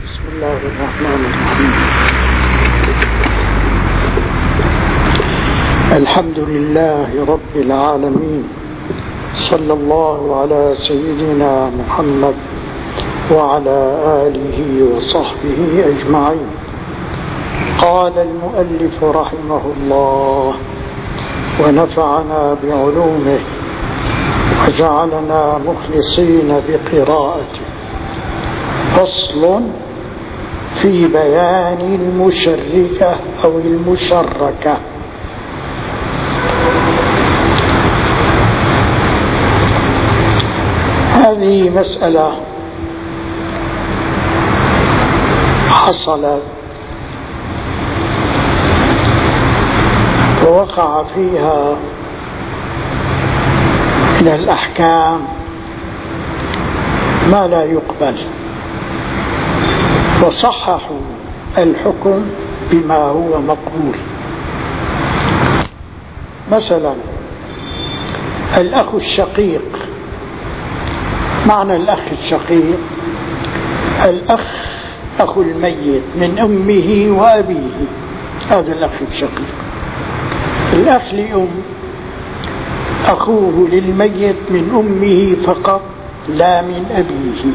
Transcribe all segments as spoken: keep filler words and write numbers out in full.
بسم الله الرحمن الرحيم. الحمد لله رب العالمين، صلى الله على سيدنا محمد وعلى آله وصحبه أجمعين. قال المؤلف رحمه الله ونفعنا بعلومه وجعلنا مخلصين بقراءته. فصل في بيان المشركة أو المشركة. هذه مسألة حصلت ووقع فيها من الأحكام ما لا يقبل، وصححوا الحكم بما هو مقبول. مثلا الأخ الشقيق. معنى الأخ الشقيق: الأخ أخو الميت من أمه وأبيه، هذا الأخ الشقيق. الأخ لأم أخوه للميت من أمه فقط لا من أبيه،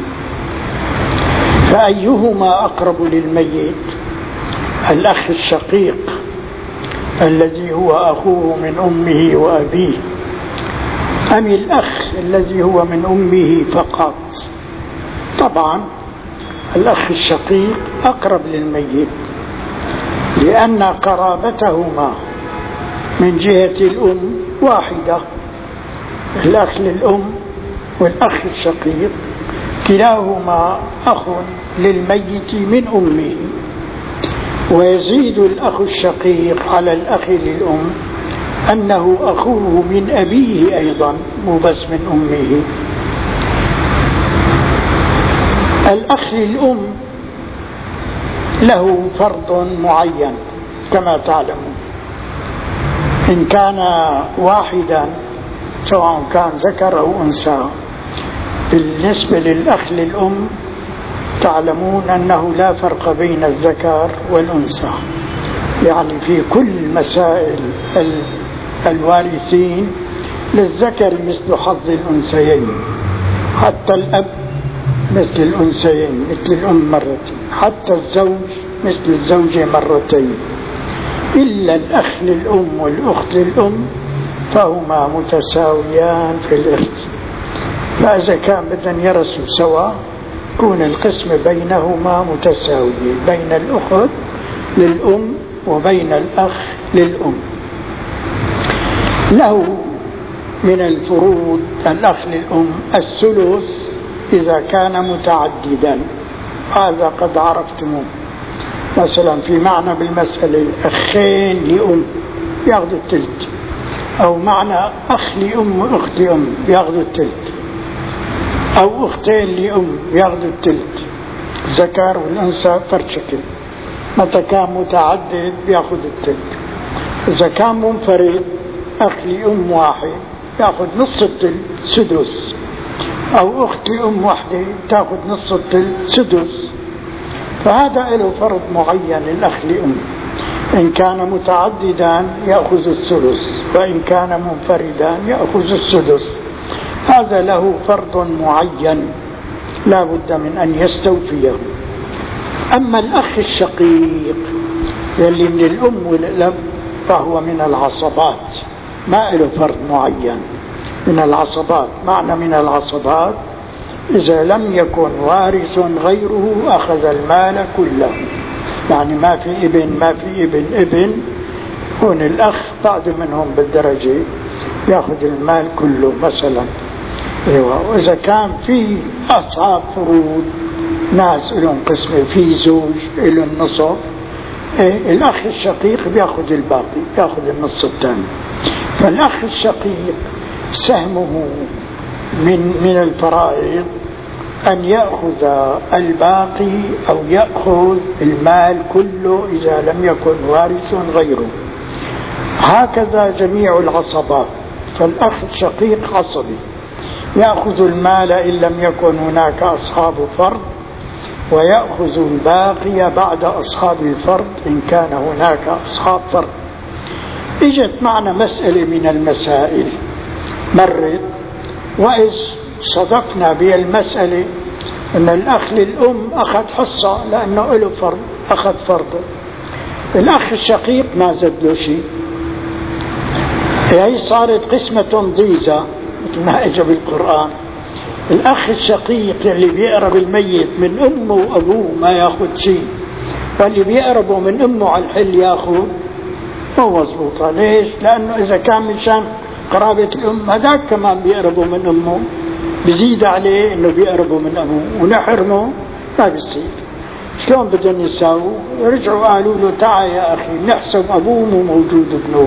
فأيهما أقرب للميت؟ الأخ الشقيق الذي هو أخوه من أمه وأبيه، أم الأخ الذي هو من أمه فقط؟ طبعا الأخ الشقيق أقرب للميت، لأن قرابتهما من جهة الأم واحدة. الأخ للأم والأخ الشقيق كلاهما أخ للميت من أمه، ويزيد الأخ الشقيق على الأخ للأم أنه أخوه من أبيه أيضا، مو بس من أمه. الأخ للأم له فرض معين كما تعلمون، إن كان واحدا سواء كان ذكر أو أنثى. بالنسبة للأخ للأم تعلمون أنه لا فرق بين الذكر والأنثى، يعني في كل مسائل الوارثين للذكر مثل حظ الأنثيين، حتى الأب مثل الأنثيين مثل الأم مرتين، حتى الزوج مثل الزوجة مرتين، إلا الأخ للأم والأخت للأم فهما متساويان في الإرث. فإذا كان بدن يرثوا سوا يكون القسم بينهما متساوي، بين الأخت للأم وبين الأخ للأم. له من الفروض الأخ للأم الثلث إذا كان متعددا، هذا قد عرفتموه. مثلا في معنى بالمسألة أخين لأم يأخذوا الثلث، أو معنى أخ لأم وأخت لأم يأخذوا الثلث، أو أختين لأم يأخذوا الثلث. ذكر والأنثى فرد شكل. متى كان متعدد يأخذ الثلث. إذا كان منفرد أخ لأم واحد يأخذ نص الثلث سدس، أو أخت لأم واحدة تأخذ نص الثلث سدس. فهذا له فرض معين للأخ لأم، إن كان متعددا يأخذ الثلث، وإن كان منفردا يأخذ السدس. هذا له فرض معين لا بد من أن يستوفيه. أما الأخ الشقيق يلي من الأم والأب فهو من العصبات، ما له فرض معين، من العصبات. معنى من العصبات: إذا لم يكن وارث غيره أخذ المال كله، يعني ما في ابن ما في ابن ابن هون الأخ بعض منهم بالدرجة يأخذ المال كله مثلا. ايوه. وإذا كان في أصحاب فروض ناس لهم قسمة، في زوج له النصف، إيه الأخ الشقيق بيأخذ الباقي، بيأخذ النص الثاني. فالأخ الشقيق سهمه من من الفرائض أن يأخذ الباقي أو يأخذ المال كله إذا لم يكن وارث غيره. هكذا جميع العصبات. فالأخ الشقيق عصبي يأخذ المال إن لم يكن هناك أصحاب فرض، ويأخذ الباقي بعد أصحاب الفرض إن كان هناك أصحاب فرض. إجت معنا مسألة من المسائل مرت، وإذ صدفنا بالمسألة أن الأخ للأم أخذ حصة لأنه له فرض، أخذ فرضه. الأخ الشقيق ما زاد له شيء، هي صارت قسمة ضيزة مثل ما أجى بالقرآن. الأخ الشقيق اللي بيقرب الميت من أمه وأبوه ما يأخذ شيء، واللي بيقربه من أمه على الحل يأخذ. مو مضبوطة. ليش؟ لأنه إذا كان مشان قرابة الأم هذاك كمان بيقربوا من أمه، بزيد عليه إنه بيقربوا من أبوه ونحرمه، ما بيصير. شلون بدهم يساووا؟ رجعوا قالوا له تعال يا أخي نحسب أبوه مو موجود ابنه،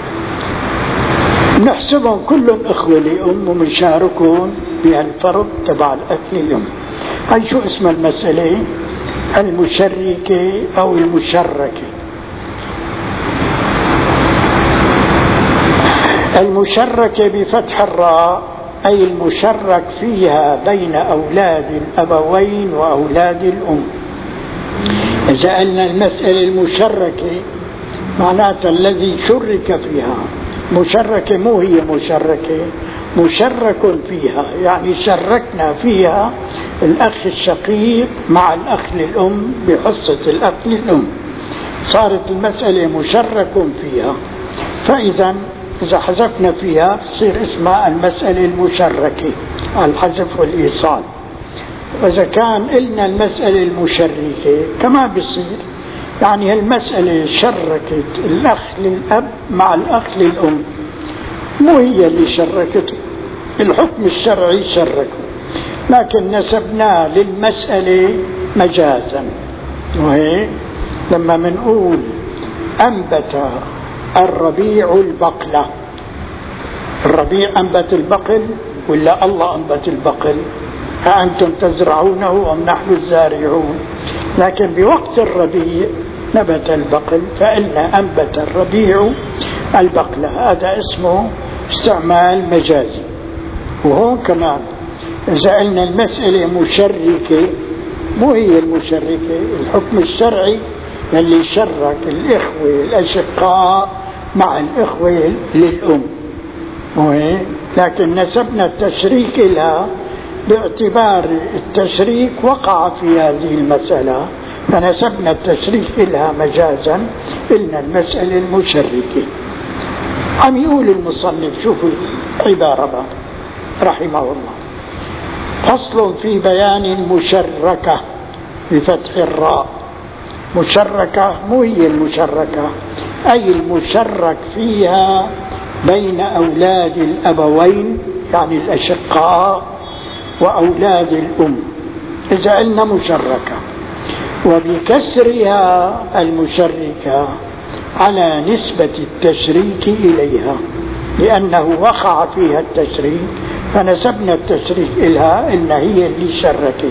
نحسبهم كلهم إخوة لأم ومنشاركهم بهالفرض تبع الأكل الأم. هاي شو اسم المسألة؟ المشركة أو المشركة. المشركة بفتح الراء أي المشرك فيها بين أولاد الأبوين وأولاد الأم. إذا قلنا المسألة المشركة معناتها الذي شرك فيها. مشركة مو هي مشركة، مشرك فيها يعني شركنا فيها الأخ الشقيق مع الأخ للأم بحصة الأخ للأم، صارت المسألة مشرك فيها. فإذا إذا حذفنا فيها تصير اسمها المسألة المشركة على الحذف والإيصال. وإذا كان قلنا المسألة المشركة كما بيصير، يعني المسألة شركت الأخ للأب مع الأخ للأم، مو هي اللي شركته، الحكم الشرعي شركه، لكن نسبناه للمسألة مجازا. وهي لما منقول أنبت الربيع البقلة، الربيع أنبت البقل ولا الله أنبت البقل؟ أأنتم تزرعونه أم نحن الزارعون؟ لكن بوقت الربيع نبت البقل فإلا أنبت الربيع البقلة، هذا اسمه استعمال مجازي. وهون كمان إذا قلنا المسألة مشركة، مو هي المشركة، الحكم الشرعي اللي شرك الإخوة الأشقاء مع الإخوة للأم، لكن نسبنا التشريك لها باعتبار التشريك وقع في هذه المسألة، فنسبنا التشريك لها مجازا إلنا المسألة المشركة. عم يقول المصنف، شوفوا العبارة رحمه الله: فصل في بيان المشركة بفتح الراء. مشركة مو هي المشركة، أي المشرك فيها بين أولاد الأبوين يعني الأشقاء وأولاد الأم، إذا قلنا مشركة. وبكسرها المشركة على نسبة التشريك إليها، لأنه وقع فيها التشريك فنسبنا التشريك إلها إن هي اللي شركت.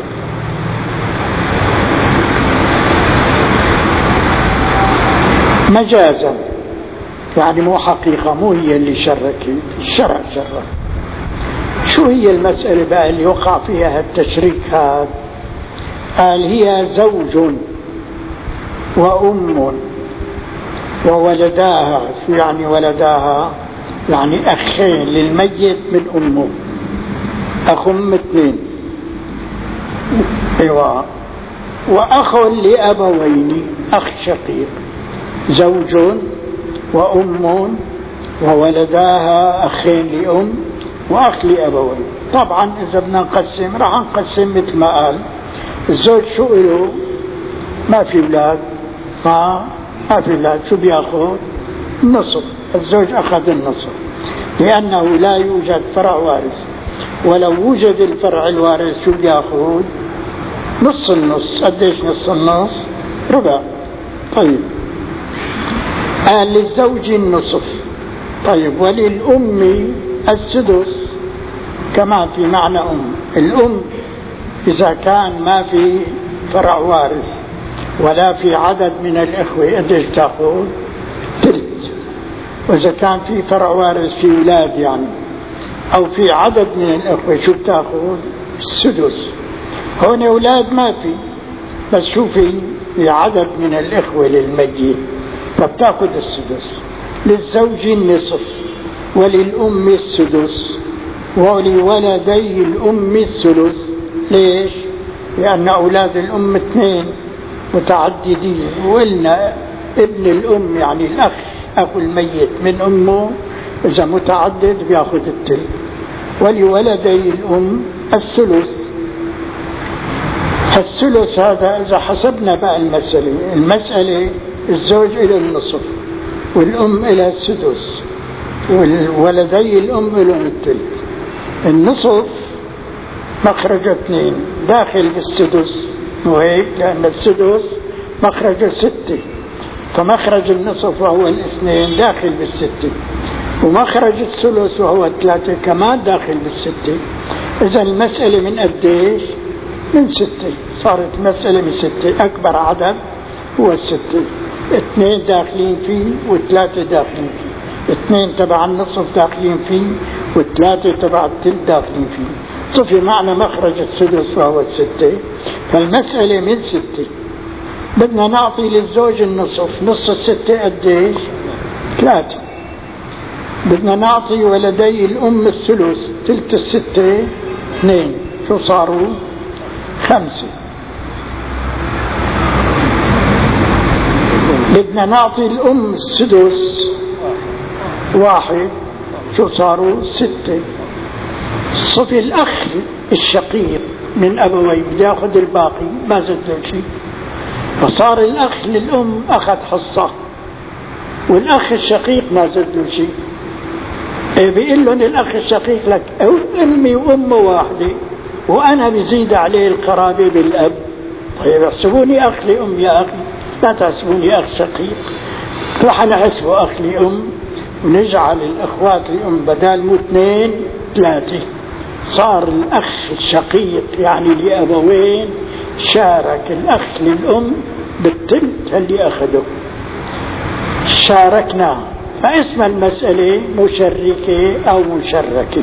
مجازا يعني مو حقيقة، مو هي اللي شركت، الشرع شرك. شو هي المسألة بقى اللي وقع فيها التشريك هذا؟ قال هي زوج وأم وولداها. شو يعني ولداها؟ يعني أخين للميت من أمه، أخ أم اثنين، ايوه، وأخ لأبوين، أخ شقيق. زوج وأم وولداها أخين لأم وأخ لأبوين. طبعا إذا بدنا نقسم راح نقسم مثل ما قال الزوج، شو له؟ ما في أولاد، ما ما في أولاد، شو بياخذ؟ النصف. الزوج أخذ النصف لأنه لا يوجد فرع وارث، ولو وجد الفرع الوارث شو بياخذ؟ نص النص. قديش نص النص؟ ربع. طيب قال للزوج النصف. طيب وللأم السدس، كما في معنى أم. الأم إذا كان ما في فرع وارث ولا في عدد من الإخوة قديش تأخذ؟ ثلث. وإذا كان في فرع وارث في أولاد يعني أو في عدد من الإخوة شو بتأخذ؟ السدس. هون أولاد ما في، بس شوفي في عدد من الإخوة للميت فبتأخذ السدس، للزوج النصف وللأم السدس ولولدي الأم الثلث. ليش؟ لأن أولاد الأم اثنين متعددين، وقلنا ابن الأم يعني الأخ أخو الميت من أمه إذا متعدد بيأخذ التلت، ولولدي الأم الثلث. الثلث هذا إذا حسبنا بقى المسألة المسألة الزوج إلى النصف والأم إلى السدس والولدي الأم إلى التلت. النصف مخرج اثنين داخل بالسدس، وهيك لأن السدس مخرج ستة، فمخرج النصف وهو الاثنين داخل بالستة، ومخرج الثلث وهو الثلاثة كمان داخل بالستة. إذا المسألة من قديش؟ من ستة. صارت مسألة من ستة، أكبر عدد هو الستة، اثنين داخلين فيه والثلاثة داخلين فيه، اثنين تبع النصف داخلين فيه والثلاثة تبع الثلث داخلين فيه. صفي معنى مخرج السدس وهو الستة. فالمسألة من ستة، بدنا نعطي للزوج النصف، نص الستة قديش؟ ثلاثة. بدنا نعطي ولدي الأم الثلث، ثلث الستة اثنين، شو صاروا؟ خمسة. بدنا نعطي الأم السدس واحد، شو صاروا؟ ستة. صفي الأخ الشقيق من أبوي بدي ياخذ الباقي، ما زاد شيء، فصار الأخ للأم أخذ حصة والأخ الشقيق ما زاد شيء. إيه بيقول لهم الأخ الشقيق لك أمي وأمه واحدة وأنا بزيد عليه القرابة بالأب. طيب احسبوني أخ لأم يا أخي، لا تحسبوني أخ شقيق. رح نحسبه أخ لأم ونجعل الأخوات لأم بدال مو اثنين ثلاثة. صار الأخ الشقيق يعني لأبوين شارك الأخ للأم بالثلث اللي أخذه، شاركنا. فاسم المسألة مشركة أو مشركة.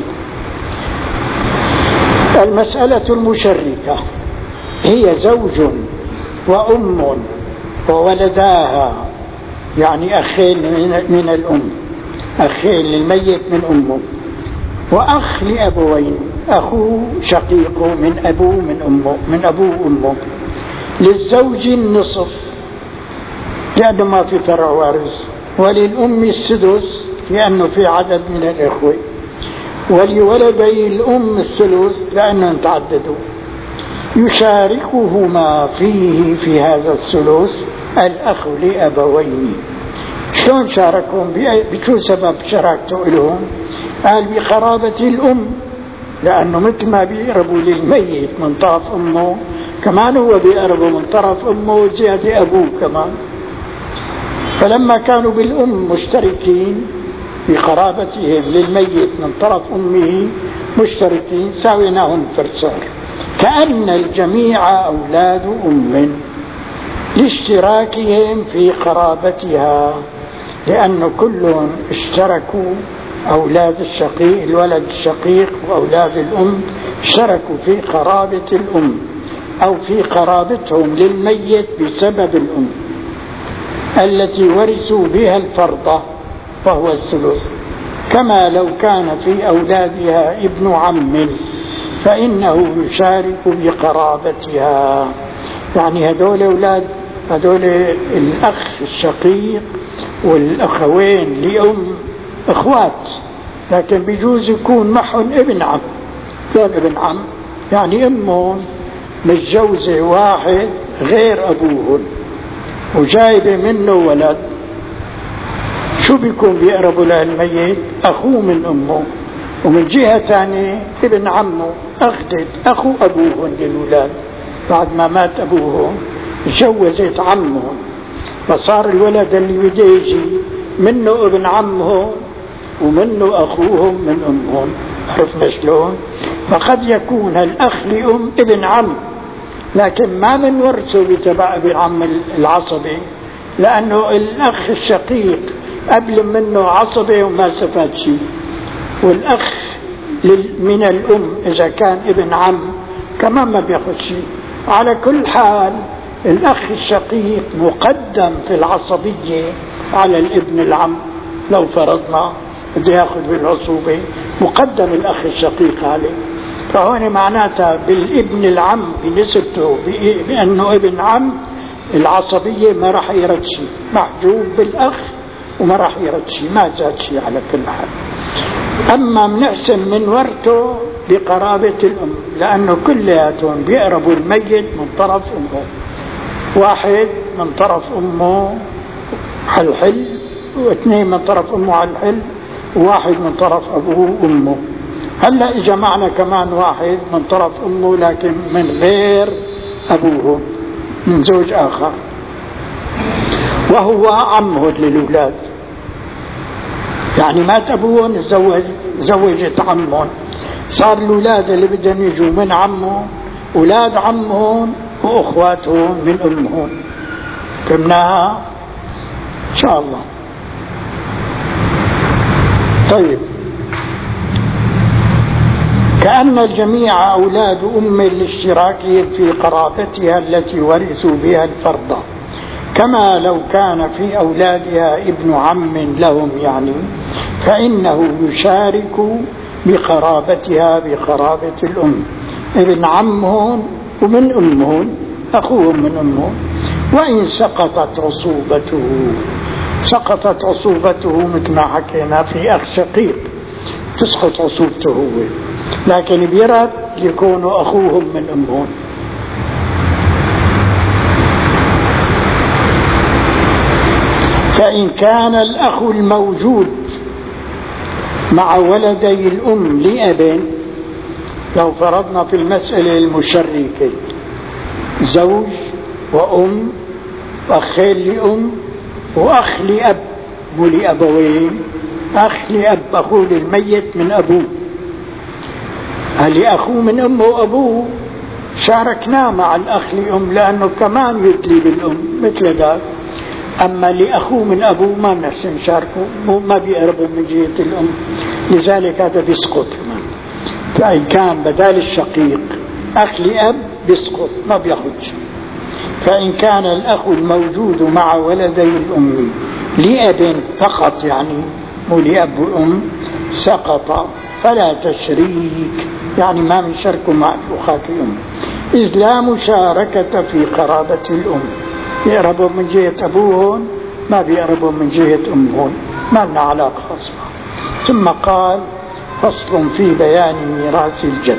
المسألة المشركة هي زوج وأم وولداها، يعني أخين من الأم، أخين للميت من أمه، وأخ لأبوين، أخوه شقيقه من أبوه من أمه من أبوه وأمه. للزوج النصف لأنه ما في فرع وارث، وللأم السدس لأنه في عدد من الإخوة، ولولدي الأم الثلث لأنهم تعددوا. يشاركهما فيه في هذا الثلث الأخ لأبوين. شلون شاركهم؟ بشو سبب شراكته لهم؟ قال بقرابة الأم، لأنه مثل ما بيقربوا للميت من طرف أمه كمان هو بيقربوا من طرف أمه وزيادة أبوه كمان. فلما كانوا بالأم مشتركين بقرابتهم للميت من طرف أمه مشتركين ساويناهم فرسار، كأن الجميع أولاد أم لاشتراكهم في قرابتها، لأن كلهم اشتركوا. أولاد الشقيق الولد الشقيق وأولاد الأم اشتركوا في قرابة الأم أو في قرابتهم للميت بسبب الأم التي ورثوا بها الفرض وهو الثلث. كما لو كان في أولادها ابن عم فإنه يشارك بقرابتها. يعني هذول أولاد هذول الأخ الشقيق والأخوين لأم أخوات، لكن بيجوز يكون معهم ابن عم. كان ابن عم يعني أمهم متجوزة واحد غير أبوهم وجايبة منه ولد، شو بيكون بيقربوا للميت؟ أخوه من أمه، ومن جهة ثانية ابن عمه أخذت أخو أبوهم للولاد بعد ما مات أبوهم جوزت عمهم، فصار الولد اللي بده يجي منه ابن عمهم ومنه أخوهم من أمهم. عرفنا شلون؟ فقد يكون الأخ لأم ابن عم لكن ما من ورثه بتبع ابن عم العصبي، لأنه الأخ الشقيق قبل منه عصبي وما استفاد شيء، والأخ من الأم إذا كان ابن عم كمان ما بياخذ شيء. على كل حال الأخ الشقيق مقدم في العصبية على الابن العم. لو فرضنا بده ياخذ بالعصوبة مقدم الأخ الشقيق عليه، فهون معناتها بالابن العم بنسبته بأنه ابن عم العصبية ما راح يرد شيء، محجوب بالأخ وما راح يرد شيء، ما زاد شيء على كل حال. أما منحسن من ورثه بقرابة الأم، لأنه كلياتهم بيقربوا الميت من طرف أمه، واحد من طرف أمه على الحل، واثنين من طرف أمه على الحل، وواحد من طرف أبوه وأمه. هلا إجا معنا كمان واحد من طرف أمه لكن من غير أبوه، من زوج آخر، وهو عمه للأولاد، يعني مات أبوهم زوج زوجت عمهم، صار الأولاد اللي بدهم يجوا من عمهم أولاد عمهم وأخواتهم من أمهم. فهمناها إن شاء الله. طيب، كأن الجميع أولاد أم لاشتراكهم في قرابتها التي ورثوا بها الفرض، كما لو كان في أولادها ابن عم لهم يعني، فإنه يشارك بقرابتها بقرابة الأم، ابن عمهم ومن أمهم، أخوهم من أمهم. وإن سقطت عصوبته، سقطت عصوبته مثل ما حكينا في أخ شقيق تسقط عصوبته هو، لكن بيرد يكونوا أخوهم من أمهم. فإن كان الأخ الموجود مع ولدي الأم لأب، لو فرضنا في المسألة المشركة زوج وأم وأخين لأم وأخ لأب، مو لأبوين، أخ لأب، أخوه للميت من أبوه، اللي أخوه من أمه وأبوه شاركناه مع الأخ لأم لأنه كمان يدلي بالأم مثل ذلك. أما لأخوه من أبوه ما بنحسن شاركه، ما بيقربوا من جهة الأم، لذلك هذا بيسقط. فإن كان بدال الشقيق أخ لأب بيسقط ما بياخد شيء. فإن كان الأخ الموجود مع ولدي الأم لأب فقط، يعني مو لأب وأم، سقط فلا تشريك، يعني ما بيشاركوا مع أخوات الأم، إذ لا مشاركة في قرابة الأم، يقربوا من جهة أبوهم ما بيقربوا من جهة أمهم، ما لنا علاقة خاصة. ثم قال: فصل في بيان ميراث الجد.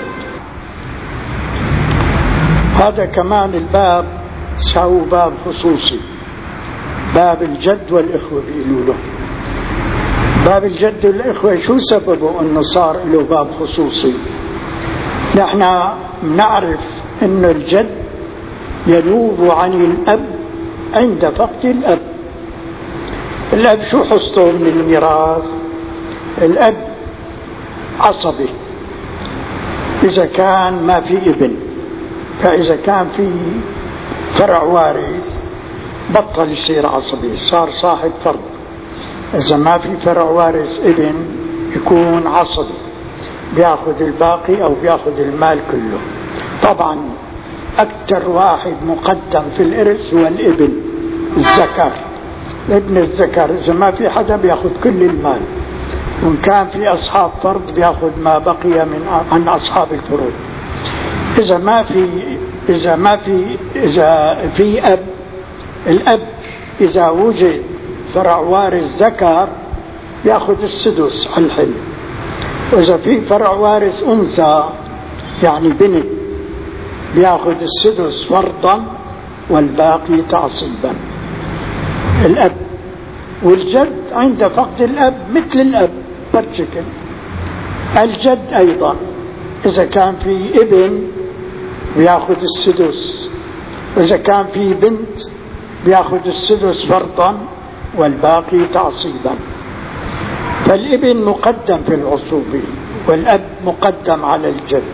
هذا كمان الباب ساو باب خصوصي، باب الجد والإخوة بيقولوا له. باب الجد والإخوة شو سببه أنه صار له باب خصوصي؟ نحن نعرف أن الجد ينوب عن الأب عند فقد الأب. الأب شو حصته من الميراث؟ الأب عصبي إذا كان ما في ابن، فإذا كان في فرع وارث بطل يصير عصبي، صار صاحب فرض. إذا ما في فرع وارث ابن يكون عصبي، بياخذ الباقي أو بياخذ المال كله. طبعا أكثر واحد مقدم في الإرث هو الابن الذكر، ابن الذكر. إذا ما في حدا بياخذ كل المال، وإن كان في أصحاب فرض بياخذ ما بقي من عن أصحاب الفروض. إذا ما في إذا ما في إذا في أب، الأب إذا وجد فرع وارث ذكر يأخذ السدس على الحل، وإذا في فرع وارث أنثى يعني بنت بيأخذ السدس فرضا والباقي تعصيبا. الأب والجد عند فقد الأب مثل الأب برشكل. الجد أيضا إذا كان في ابن بيأخذ السدس، إذا كان في بنت بيأخذ السدس فرضا والباقي تعصيبا. فالابن مقدم في العصوبة والأب مقدم على الجد.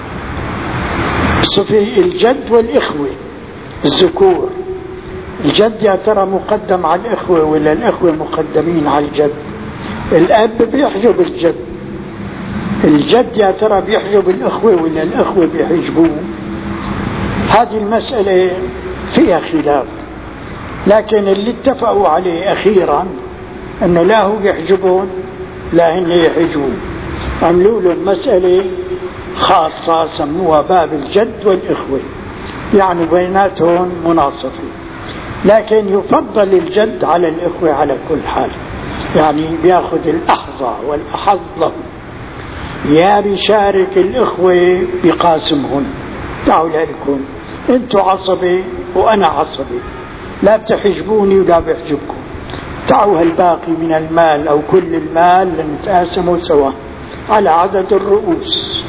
في الجد والإخوة الذكور، الجد يا ترى مقدم على الإخوة ولا الإخوة مقدمين على الجد؟ الأب بيحجب الجد. الجد يا ترى بيحجب الإخوة ولا الإخوة بيحجبوه؟ هذه المسألة فيها خلاف، لكن اللي اتفقوا عليه أخيرا أنه لا هو يحجبون لا هن يحجبون، عملوا له المسألة خاصة سموها باب الجد والإخوة، يعني بيناتهم مناصفة، لكن يفضل الجد على الإخوة على كل حال، يعني بياخذ الأحظى والأحظ له، يا بيشارك الإخوة بقاسمهم، تعالوا لكم انتوا عصبي وأنا عصبي، لا بتحجبوني ولا بحجبكم، تعالوا هالباقي من المال أو كل المال لنتقاسمه سوا على عدد الرؤوس.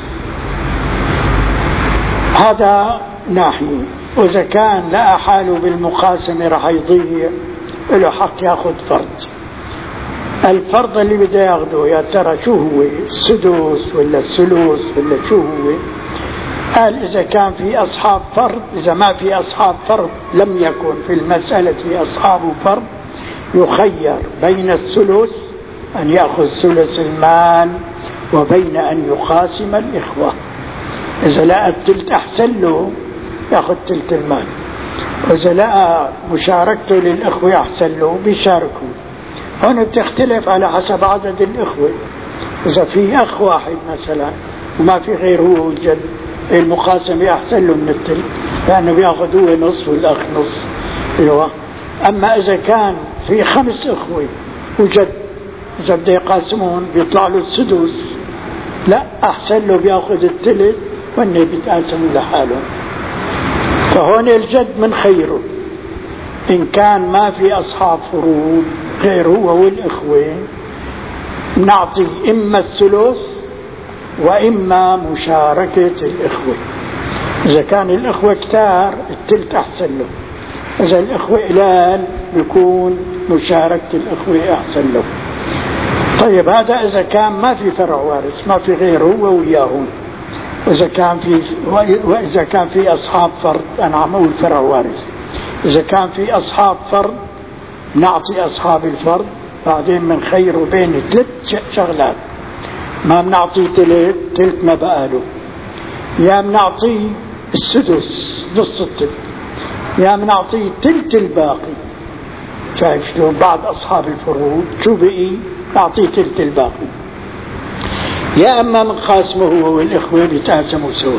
هذا ناحية. وإذا كان لا حاله بالمقاسمة رح يضيع، له حق ياخذ فرض. الفرض اللي بده ياخذه يا ترى شو هو؟ السدس ولا الثلث ولا شو هو؟ قال إذا كان في أصحاب فرض، إذا ما في أصحاب فرض لم يكن في المسألة أصحاب فرض، يخير بين الثلث أن يأخذ ثلث المال وبين أن يقاسم الإخوة. إذا لقى التلت أحسن له يأخذ تلت المال، وإذا لقى مشاركته للإخوة أحسن له بيشاركه. هنا بتختلف على حسب عدد الإخوة. إذا في أخ واحد مثلا وما في غير هو والجد، المقاسمة أحسن له من التلت لأنه بيأخذ هو نص والأخ نص. أيوة. أما إذا كان في خمس إخوة وجد، إذا بده يقاسمون بيطلع له السدس، لا أحسن له بيأخذ التلت وأنه بيتقاسموا لحاله. فهون الجد من خيره إن كان ما في أصحاب فروض غير هو والإخوة، نعطي إما الثلث وإما مشاركة الإخوة. إذا كان الإخوة كتار التلت أحسن له، إذا الإخوة قلال بيكون مشاركة الإخوة أحسن له. طيب هذا إذا كان ما في فرع وارث، ما في غيره هو وياهم. وإذا كان في وإذا كان في أصحاب فرض، أنا عم أقول فرع وارث، إذا كان في أصحاب فرض نعطي أصحاب الفرض، بعدين من خيره بين ثلاث شغلات. ما بنعطي تلت تلت ما بقاله، يا بنعطي السدس نص التلت، يا بنعطي تلت الباقي. شايف شلون بعد أصحاب الفروض شو بقي؟ نعطي تلت الباقي. يا أما من خاسمه هو والإخوة بيتقاسموا سوا.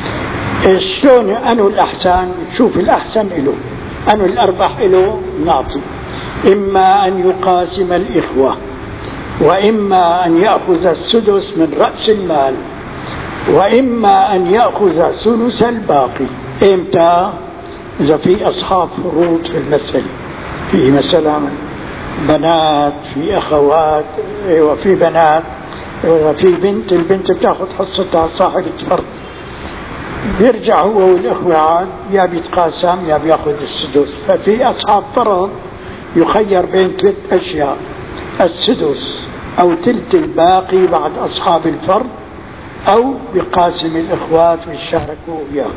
شلون أنو الأحسن؟ شوف الأحسن إله، أنو الأربح إله نعطي. إما أن يقاسم الإخوة، وإما أن يأخذ السدس من رأس المال، وإما أن يأخذ ثلث الباقي. إمتى؟ إذا في أصحاب فروض في المسألة، في مثلا بنات، في أخوات، وفي بنات، وفي بنت، البنت بتاخذ حصتها صاحبة فرض، بيرجع هو والإخوة عاد يا بيتقاسم يا بياخذ السدس. ففي أصحاب فرض يخير بين ثلاث أشياء: السدس أو تلت الباقي بعد أصحاب الفرض، أو بقاسم الإخوات ويشاركوا وياه.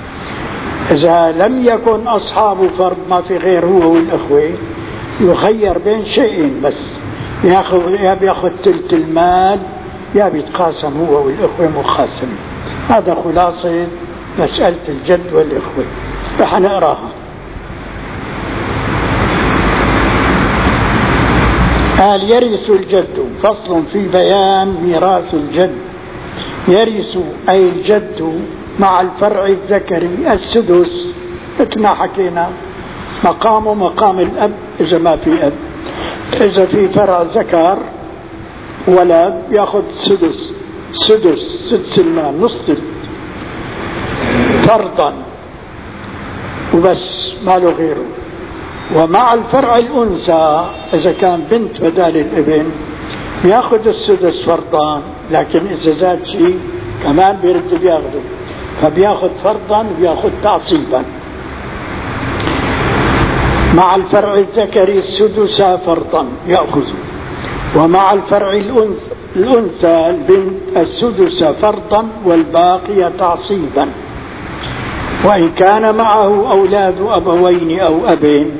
إذا لم يكن أصحاب فرض، ما في غير هو والإخوة، يخير بين شيئين بس: ياخذ يا بياخذ تلت المال يا بيتقاسم هو والإخوة مقاسم. هذا خلاصة مسألة الجد والإخوة. رح نقراها. قال: يرث الجد. فصل في بيان ميراث الجد. يرث أي الجد مع الفرع الذكري السدس، مثل ما حكينا، مقامه مقام الأب إذا ما في أب. إذا في فرع ذكر ولد يأخذ سدس، سدس سدس المال، نص فرضا وبس، ما له غيره. ومع الفرع الأنثى إذا كان بنت بدال الابن بياخذ السدس فرضا، لكن إذا زاد شيء كمان بيرد بياخذه، فبياخذ فرضا وبياخذ تعصيبا. مع الفرع الذكري السدس فرضا يأخذه، ومع الفرع الأنثى الأنثى البنت السدس فرضا والباقي تعصيبا. وإن كان معه أولاد أبوين أو أبين،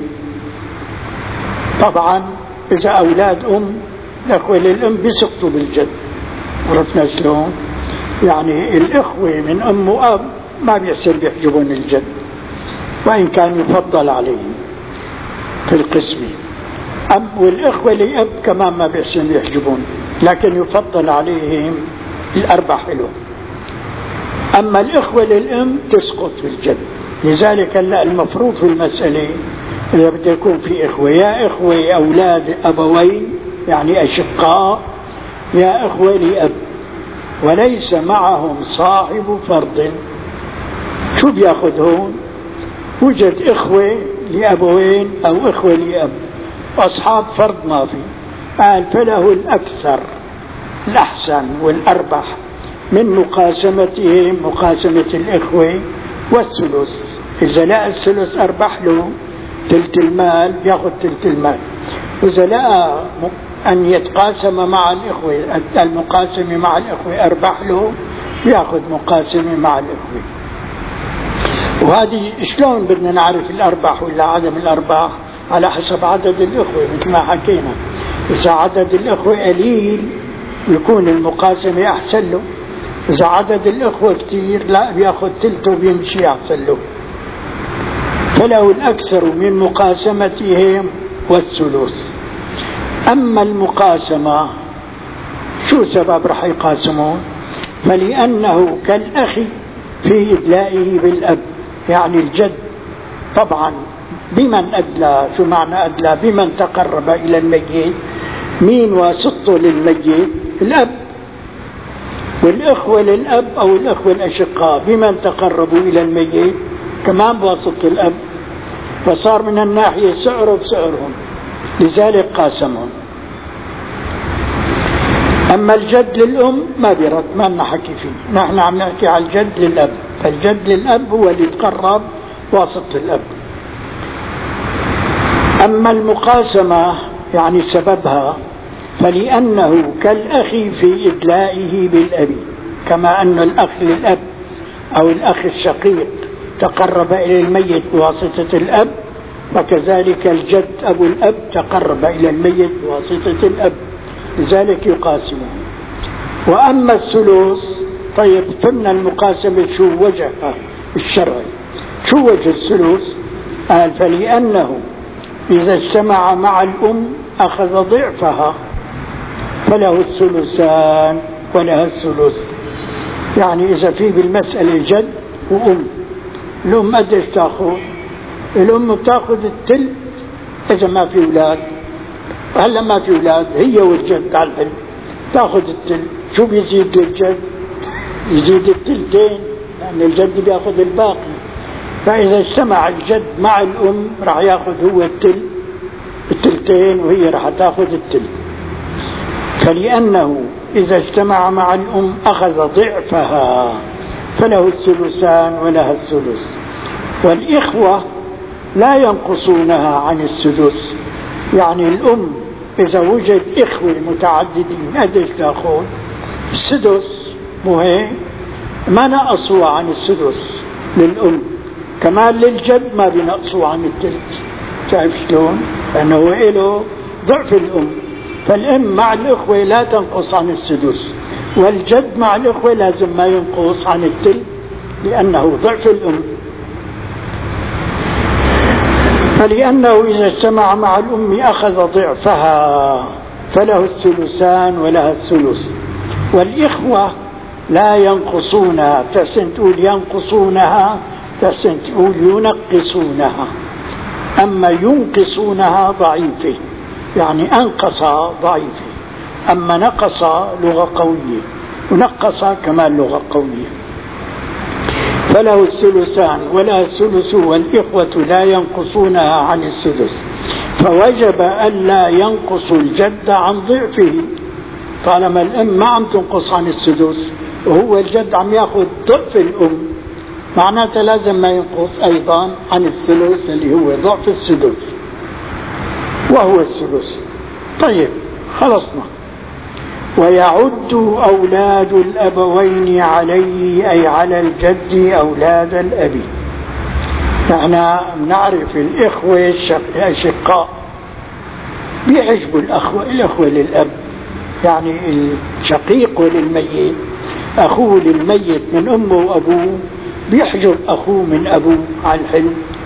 طبعا إذا أولاد أم الأخوة للأم بيسقطوا بالجد. عرفنا شلون؟ يعني الأخوة من أم وأب ما بيصير بيحجبون الجد، وإن كان يفضل عليهم في القسم. أم والإخوة لأب كمان ما بيحسن يحجبون، لكن يفضل عليهم الأربع لهم. أما الإخوة للأم تسقط في الجد. لذلك المفروض في المسألة إذا بده يكون في إخوة، يا إخوة أولاد أبوين يعني أشقاء، يا إخوة لأب وليس معهم صاحب فرض. شو بياخذ هون؟ وجد إخوة لأبوين أو إخوة لأب، أصحاب فرض ما في، قال فله الأكثر الأحسن والأربح من مقاسمتهم، مقاسمة الإخوة والثلث. إذا لقى الثلث أربح له تلت المال يأخذ تلت المال، وإذا لقى أن يتقاسم مع الإخوة، المقاسمة مع الإخوة أربح له يأخذ مقاسمة مع الإخوة. وهذه شلون بدنا نعرف الأرباح ولا عدم الأرباح؟ على حسب عدد الإخوة مثل ما حكينا. إذا عدد الإخوة قليل يكون المقاسمة أحسن له، إذا عدد الإخوة كتير لا بياخذ تلته وبيمشي أحسن له. فله الأكثر من مقاسمتهم والثلث. أما المقاسمة شو سبب رح يقاسمون؟ فلأنه كالأخ في إدلائه بالأب، يعني الجد طبعا بمن أدلى. شو معنى أدلى؟ بمن تقرب إلى الميت. مين واسطه للميت؟ الأب. والإخوة للأب أو الإخوة الأشقاء بمن تقربوا إلى الميت كمان بواسطة الأب، فصار من الناحية سعره بسعرهم، لذلك قاسمهم. أما الجد للأم ما بيرد، ما نحكي فيه، نحن عم نحكي على الجد للأب. فالجد للأب هو اللي يتقرب واسط الأب. أما المقاسمة يعني سببها فلأنه كالأخ في إدلائه بالأب، كما أن الأخ للأب أو الأخ الشقيق تقرب إلى الميت بواسطة الأب، وكذلك الجد أبو الأب تقرب إلى الميت بواسطة الأب، لذلك يقاسمون. وأما الثلث، طيب فهمنا المقاسمة شو وجهها الشرعي؟ شو وجه الثلث؟ قال فلأنه إذا اجتمع مع الأم أخذ ضعفها، فله الثلثان ولها الثلث. يعني إذا في بالمسألة جد وأم، الأم قديش تأخذ؟ الأم بتأخذ التلت إذا ما في أولاد. هلا ما في أولاد، هي والجد على الحلم تأخذ التلت. شو بيزيد للجد؟ يزيد التلتين، لأن الجد بيأخذ الباقي. فإذا اجتمع الجد مع الأم راح يأخذ هو التلت التلتين، وهي راح تأخذ التلت. فلأنه إذا اجتمع مع الأم أخذ ضعفها، فله الثلثان ولها الثلث. والإخوة لا ينقصونها عن السدس، يعني الأم إذا وجد إخوة متعددين قديش تأخذ؟ السدس، مو هيك؟ ما نقصوا عن السدس للأم، كمان للجد ما بينقصوا عن التلت. شايف شلون؟ لأنه هو له ضعف الأم. فالأم مع الإخوة لا تنقص عن السدس، والجد مع الإخوة لازم ما ينقص عن التلت لأنه ضعف الأم. فلأنه إذا اجتمع مع الأم أخذ ضعفها، فله الثلثان ولها الثلث. والإخوة لا ينقصونها، تحسن تقول ينقصونها، تحسن تقول ينقصونها. أما ينقصونها ضعيفة، يعني أنقص ضعيفة. أما نقص لغة قوية، ونقص كمان لغة قوية. فله الثلثان ولا الثلث، والإخوة لا ينقصونها عن السدس، فوجب ألا ينقص الجد عن ضعفه. طالما الأم ما عم تنقص عن السدس وهو الجد عم يأخذ ضعف الأم، معناته لازم ما ينقص أيضا عن الثلث اللي هو ضعف السدس وهو الثلث. طيب خلصنا. ويعد أولاد الأبوين عليه، أي على الجد أولاد الأب. نحن نعرف الإخوة الأشقاء بيحجبوا الأخوة الأخوة للأب، يعني الشقيق للميت أخوه للميت من أمه وأبوه بيحجب أخوه من أبوه على الحلم،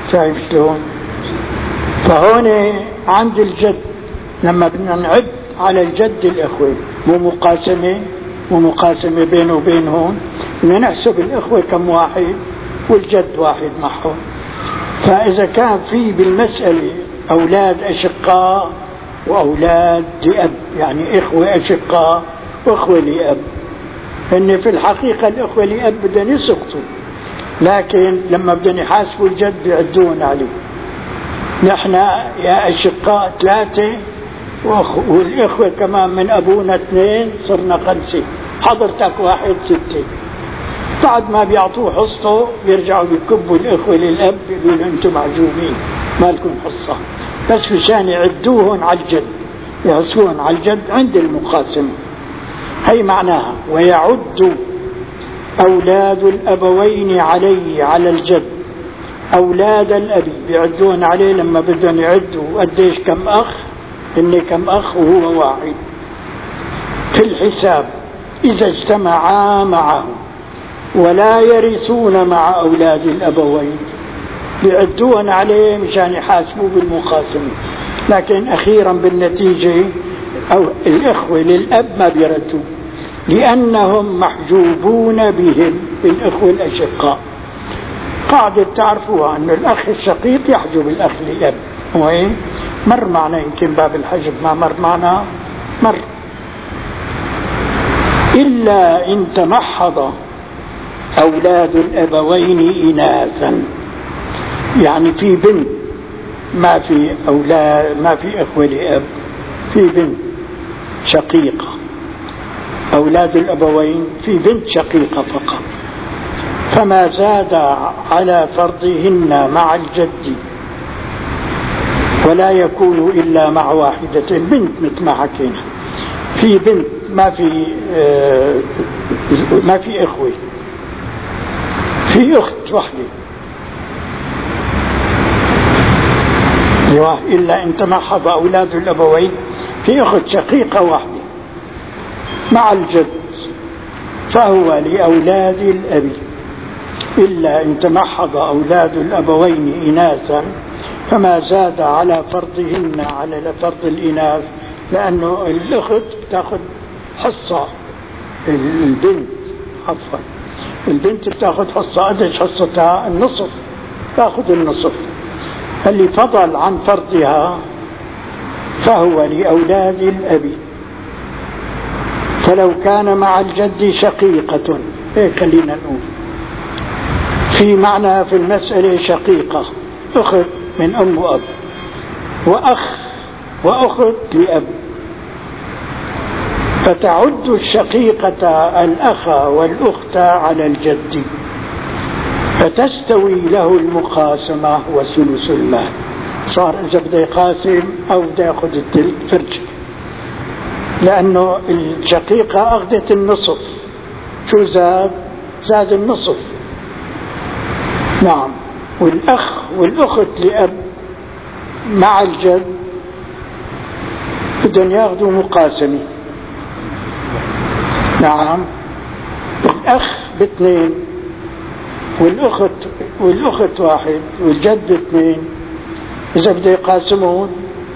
شايف شلون؟ فهون عند الجد لما بدنا نعد على الجد الإخوة مو مقاسمة مو مقاسمة بينه وبينهم، بدنا نحسب الإخوة كم واحد والجد واحد معهم. فإذا كان في بالمسألة أولاد أشقاء وأولاد لأب، يعني إخوة أشقاء وإخوة لأب، إن في الحقيقة الإخوة لأب بدهم يسقطوا، لكن لما بدهم يحاسبوا الجد بيعدون عليه. نحن يا أشقاء ثلاثة والإخوة كمان من أبونا اثنين، صرنا خمسة، حضرتك واحد ستة. بعد ما بيعطوه حصته بيرجعوا بيكبوا الإخوة للأب بيقولوا أنتم معجوبين ما لكم حصة، بس مشان يعدوهن على الجد، يحسبوهن على الجد عند المقاسمة. هي معناها ويعد أولاد الأبوين عليه على الجد أولاد الأبي، بيعدون عليه لما بدهم يعدوا قديش كم أخ، إن كم أخ وهو واحد في الحساب إذا اجتمعا معه ولا يرثون مع أولاد الأبوين، بيعدون عليه مشان يحاسبوا بالمقاسمة. لكن أخيرا بالنتيجة أو الإخوة للأب ما بيردوا لأنهم محجوبون بهم الإخوة الأشقاء. قاعدة تعرفوها أن الأخ الشقيق يحجب الأخ للأب، وين مر معنا يمكن باب الحجب ما مر معنا مر. إلا إن تمحض أولاد الأبوين إناثا، يعني في بنت ما في أولاد ما في أخوة لأب، في بنت شقيقة، أولاد الأبوين في بنت شقيقة فقط، فما زاد على فرضهن مع الجد ولا يكون إلا مع واحدة. بنت مثل ما حكينا، في بنت ما في آه ما في إخوة، في أخت واحدة، إلا إن تمحض أولاد الأبوين، في أخت شقيقة واحدة مع الجد فهو لأولاد الأب. إلا إن تمحض أولاد الأبوين إناثا فما زاد على فرضهن على فرض الإناث، لأنه الأخت تأخذ حصة، البنت عفوا البنت بتاخذ حصة، قديش حصتها؟ النصف، تأخذ النصف. اللي فضل عن فرضها فهو لأولاد الأب. فلو كان مع الجد شقيقة، إيه خلينا نقول في معنى في المسألة شقيقة، أخت من أم وأب، وأخ وأخت لأب، فتعد الشقيقة الأخ والأخت على الجد، فتستوي له المقاسمة وثلث المال. صار إذا بده يقاسم أو بده يأخذ الثلث فرج، لأنه الشقيقة أخذت النصف، شو زاد؟ زاد النصف. نعم. والأخ والأخت لأب مع الجد بدهم ياخذوا مقاسمة. نعم. الأخ باثنين والأخت والأخت واحد والجد باثنين، إذا بده يقاسمون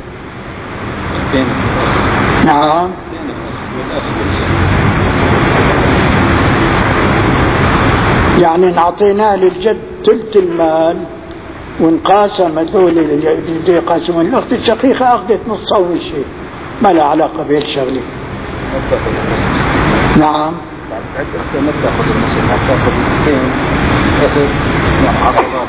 نعم يعني نعطينا للجد ثلث المال ونقاسم هذول اللي بده يقاسمون. الأخت الشقيقة أخذت نص أو شيء، ما لها علاقة بهالشغلة. نعم. بعد أختها ما بتاخذ النص، بتاخذ الاثنين، تاخذ عصبات.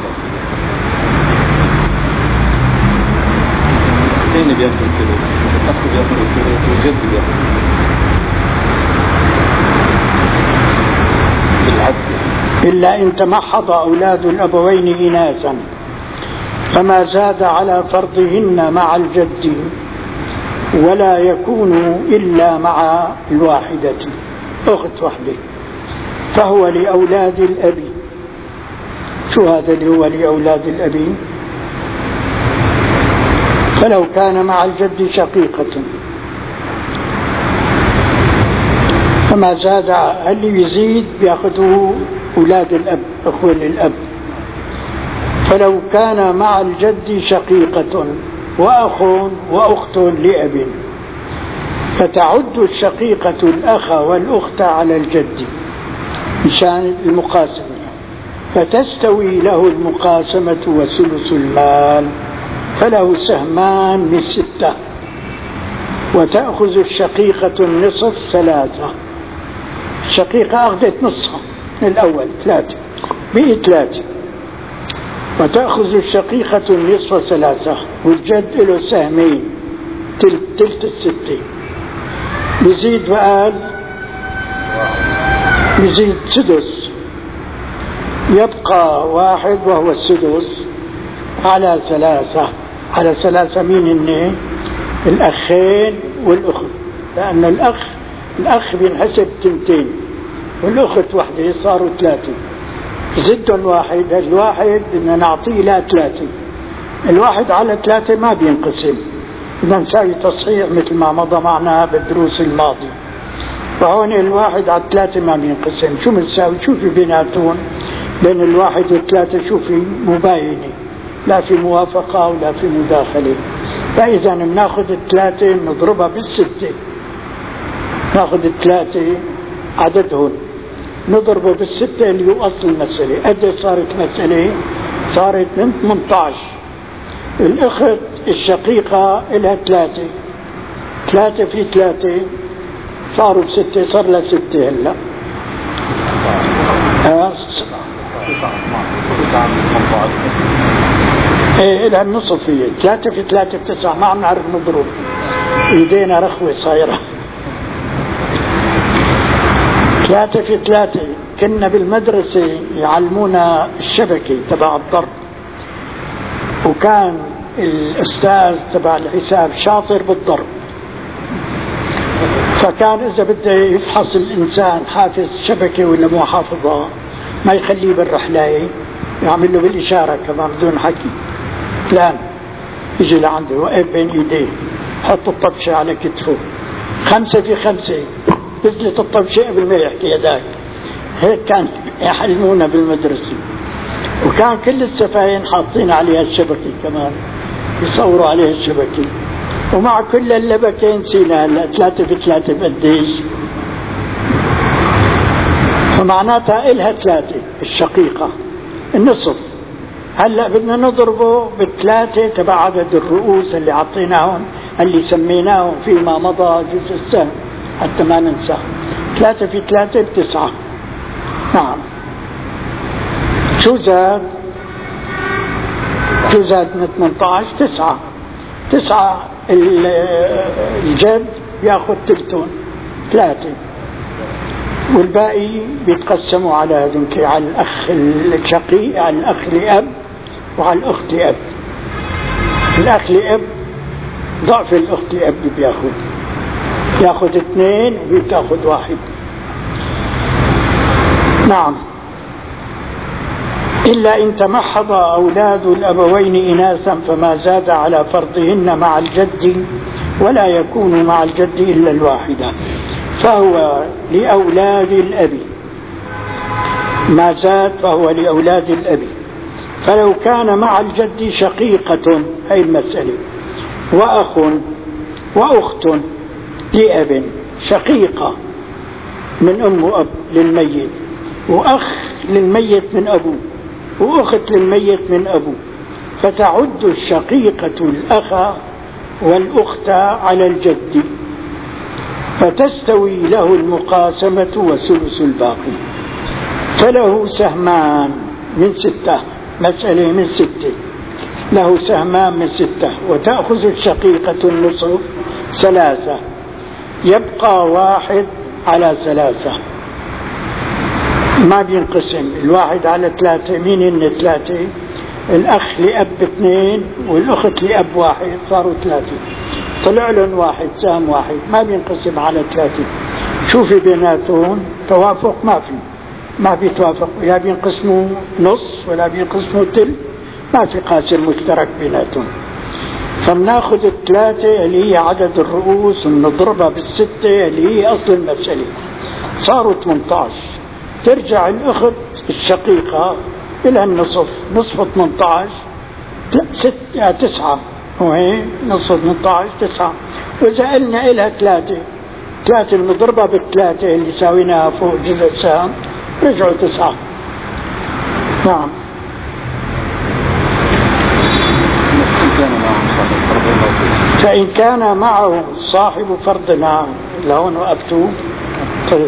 الاثنين بياخذوا كذا، الأخ بياخذوا كذا والجد بياخذ بالعدل. إلا إن تمحض أولاد الأبوين إناثا فما زاد على فرضهن مع الجد ولا يكون إلا مع الواحدة، أخت وحده، فهو لأولاد الأب. شو هذا اللي هو لأولاد الأب؟ فلو كان مع الجد شقيقة فما زاد، اللي يزيد بياخذه أولاد الأب، أخوة للأب، فلو كان مع الجد شقيقة وأخ وأخت لأب فتعد الشقيقة الأخ والأخت على الجد مشان المقاسمة، فتستوي له المقاسمة وثلث المال، فله سهمان من ستة، وتأخذ الشقيقة النصف ثلاثة. الشقيقة أخذت نصها الأول ثلاثة بقي ثلاثة، وتأخذ الشقيقة النصف ثلاثة، والجد له سهمين تلت, تلت الستة. بزيد وقال بزيد سدس، يبقى واحد وهو السدس على ثلاثة. على ثلاثة مين هن؟ الأخين والأخت، لأن الأخ الأخ بينحسب تنتين والأخت وحدة صاروا ثلاثة، زدهم واحد. الواحد بدنا نعطيه لا ثلاثة، الواحد على ثلاثة ما بينقسم، بدنا نساوي تصحيح مثل ما مضى معنا بالدروس الماضية. وهون الواحد على ثلاثة ما بينقسم. شو بنساوي؟ شوفي بيناتهم بين الواحد والثلاثة شوفي مباينة، لا في موافقة ولا في مداخلة. فإذا بناخذ الثلاثة نضربها بالستة، ناخذ الثلاثة عددهم نضربه بالستة اللي هو أصل المسألة. قد صارت مسألة؟ صارت من ثمانية عشر. الأخت الشقيقة لها ثلاثة، ثلاثة في ثلاثة صاروا بستة، صار لها ستة هلا. ايه لها النصف، هي ثلاثة في ثلاثة بتسعة، ما عم نعرف نضرب، ايدينا رخوة صايرة. ثلاثة في ثلاثة. كنا بالمدرسة يعلمونا الشبكة تبع الضرب، وكان الأستاذ تبع الحساب شاطر بالضرب، فكان إذا بده يفحص الإنسان حافظ شبكة ولا مو حافظها ما يخليه بالرحلاية، يعمل له بالإشارة كمان بدون حكي. فلان يجي لعنده وقف بين إيديه، حط الطبشة على كتفه، خمسة في خمسة، نزلت الطبشة قبل ما يحكي يداك. هيك كان يحلمونا بالمدرسة. وكان كل السفاين حاطين عليها الشبكة كمان، يصوروا عليها الشبكة. ومع كل اللبكة نسينا هلا ثلاثة في ثلاثة بقديش، فمعناتها إلها ثلاثة الشقيقة النصف. هلا بدنا نضربه بالثلاثة تبع عدد الرؤوس اللي عطيناهم، اللي سميناهم فيما مضى جزء السهم حتى ما ننسى. ثلاثة في ثلاثة بتسعة. نعم. شو زاد؟ شو زاد من ثمانية عشر؟ تسعة. تسعة الجد بياخذ تلتون ثلاثة، والباقي بيتقسموا على هذول، على الأخ الشقيق، على الأخ لأب، وعلى الأخت لأب. الأخ لأب ضعف الأخت لأب بياخذ، ياخذ اثنين وبيتاخذ واحد. نعم. إلا إن تمحض أولاد الأبوين إناثا فما زاد على فرضهن مع الجد، ولا يكون مع الجد إلا الواحدة، فهو لأولاد الأب. ما زاد فهو لأولاد الأب. فلو كان مع الجد شقيقة، هي المسألة، وأخ وأخت لأب، شقيقة من أم وأب للميت، وأخ للميت من أبوه، وأخت للميت من أبوه، فتعد الشقيقة الأخ والأخت على الجد، فتستوي له المقاسمة وثلث الباقي. فله سهمان من ستة، مسألة من ستة، له سهمان من ستة، وتأخذ الشقيقة النصف ثلاثة، يبقى واحد على ثلاثة، ما بينقسم. الواحد على ثلاثة مين هن ثلاثة؟ الأخ لأب اثنين والأخت لأب واحد، صاروا ثلاثة، طلع لهم واحد، سهم واحد، ما بينقسم على ثلاثة. شوفي بيناتهم توافق ما في، ما بيتوافق، يا بينقسموا نص ولا بينقسموا تل، ما في قاسم مشترك بيناتهم. فبناخذ الثلاثة اللي هي عدد الرؤوس ونضربها بالستة اللي هي أصل المسألة، صاروا ثمانية عشر. ترجع الأخت الشقيقة إلى النصف، نصف ثمانية عشر ستة تسعة، وهي نصف ثمانية عشر تسعة. وإذا قلنا إلها ثلاثة، ثلاثة المضربة بالثلاثة اللي ساويناها فوق جزء السهم رجعوا تسعة. نعم. فإن كان معه صاحب فرض، نعم لهون وقفتوا. طيب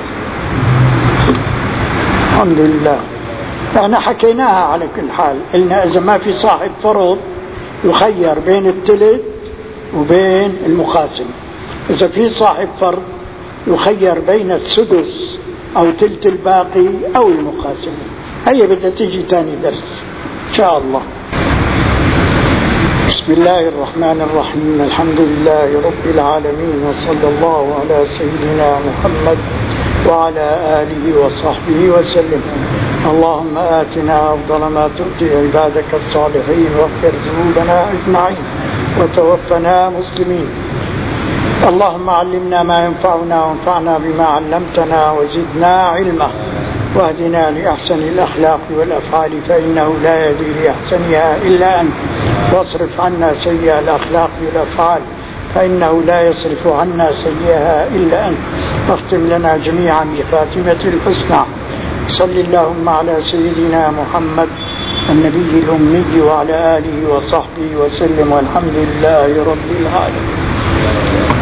الحمد لله. أنا حكيناها على كل حال، قلنا إذا ما في صاحب فرض يخير بين الثلث وبين المقاسم. إذا في صاحب فرض يخير بين السدس أو ثلث الباقي أو المقاسم. هيا بدها تيجي تاني درس إن شاء الله. بسم الله الرحمن الرحيم. الحمد لله رب العالمين، وصلى الله على سيدنا محمد وعلى آله وصحبه وسلم. اللهم آتنا أفضل ما تؤتي عبادك الصالحين، واغفر ذنوبنا أجمعين، وتوفنا مسلمين. اللهم علمنا ما ينفعنا، وانفعنا بما علمتنا، وزدنا علما، واهدنا لأحسن الأخلاق والأفعال، فإنه لا يهدي لأحسنها إلا أنت، واصرف عنا سيئة الأخلاق والأفعال، فإنه لا يصرف عنا سيئها إلا أنت. واختم لنا جميعا بخاتمة الحسنى. صل اللهم على سيدنا محمد النبي الأمي وعلى آله وصحبه وسلم، والحمد لله رب العالمين.